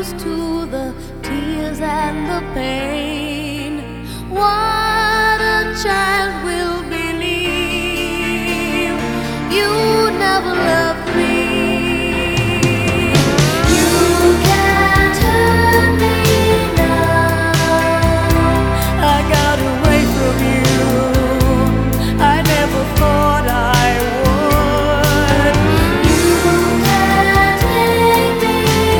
used to the tears and the pain. What a child will believe you never loved me. You can't hurt me now. I got away from you. I never thought I would. You can't make me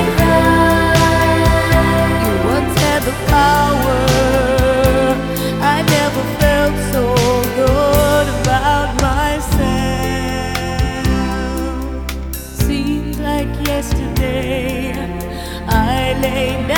right. You once had the power. I never felt so good about myself. Seems like yesterday I lay down